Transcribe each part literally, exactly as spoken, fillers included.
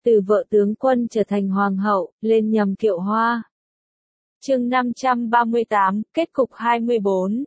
từ vợ tướng quân trở thành hoàng hậu, lên nhầm kiệu hoa. Chương năm trăm ba mươi tám, kết cục hai mươi bốn.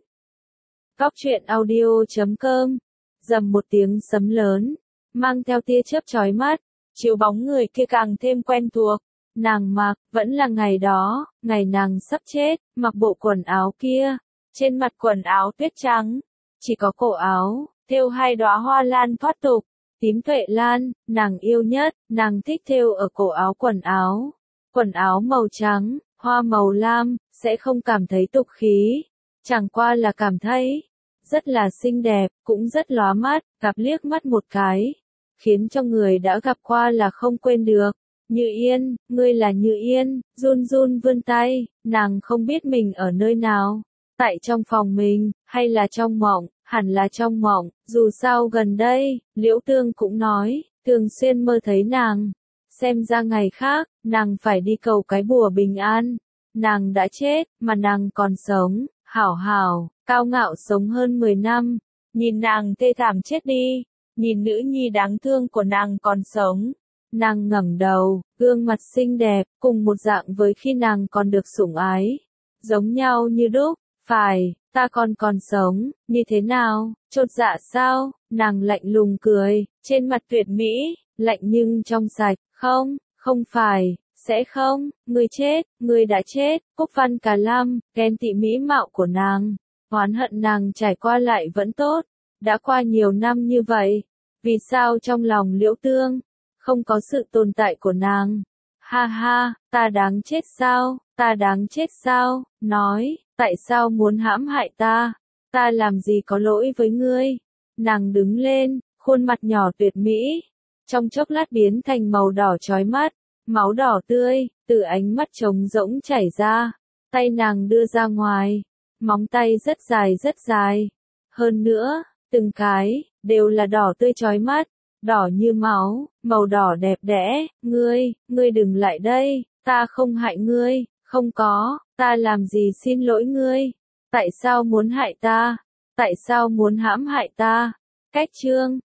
Góc truyện audio chấm com. Rầm một tiếng sấm lớn, mang theo tia chớp chói mắt, chiếu bóng người kia càng thêm quen thuộc. Nàng mặc, vẫn là ngày đó, ngày nàng sắp chết, mặc bộ quần áo kia. Trên mặt quần áo tuyết trắng, chỉ có cổ áo, thêu hai đóa hoa lan thoát tục, tím tuệ lan, nàng yêu nhất, nàng thích thêu ở cổ áo quần áo. Quần áo màu trắng, hoa màu lam, sẽ không cảm thấy tục khí, chẳng qua là cảm thấy rất là xinh đẹp, cũng rất lóa mắt, gặp liếc mắt một cái, khiến cho người đã gặp qua là không quên được. Như Yên, ngươi là Như Yên, run run vươn tay, nàng không biết mình ở nơi nào, tại trong phòng mình, hay là trong mộng, hẳn là trong mộng, dù sao gần đây, Liễu Tương cũng nói, thường xuyên mơ thấy nàng, xem ra ngày khác, nàng phải đi cầu cái bùa bình an, nàng đã chết, mà nàng còn sống, hảo hảo, cao ngạo sống hơn mười năm, nhìn nàng thê thảm chết đi, nhìn nữ nhi đáng thương của nàng còn sống. Nàng ngẩng đầu, gương mặt xinh đẹp, cùng một dạng với khi nàng còn được sủng ái. Giống nhau như đúc, phải, ta còn còn sống, như thế nào, chột dạ sao, nàng lạnh lùng cười, trên mặt tuyệt mỹ, lạnh nhưng trong sạch, không, không phải, sẽ không, ngươi chết, ngươi đã chết, Cúc Văn Cà Lam, ghen tị mỹ mạo của nàng, oán hận nàng trải qua lại vẫn tốt, đã qua nhiều năm như vậy, vì sao trong lòng Liễu Tương không có sự tồn tại của nàng. Ha ha, ta đáng chết sao, ta đáng chết sao, nói, tại sao muốn hãm hại ta, ta làm gì có lỗi với ngươi. Nàng đứng lên, khuôn mặt nhỏ tuyệt mỹ, trong chốc lát biến thành màu đỏ chói mắt, máu đỏ tươi, từ ánh mắt trống rỗng chảy ra, tay nàng đưa ra ngoài, móng tay rất dài rất dài, hơn nữa, từng cái, đều là đỏ tươi chói mắt. Đỏ như máu, màu đỏ đẹp đẽ, ngươi, ngươi đừng lại đây, ta không hại ngươi, không có, ta làm gì xin lỗi ngươi, tại sao muốn hại ta, tại sao muốn hãm hại ta, cách chương,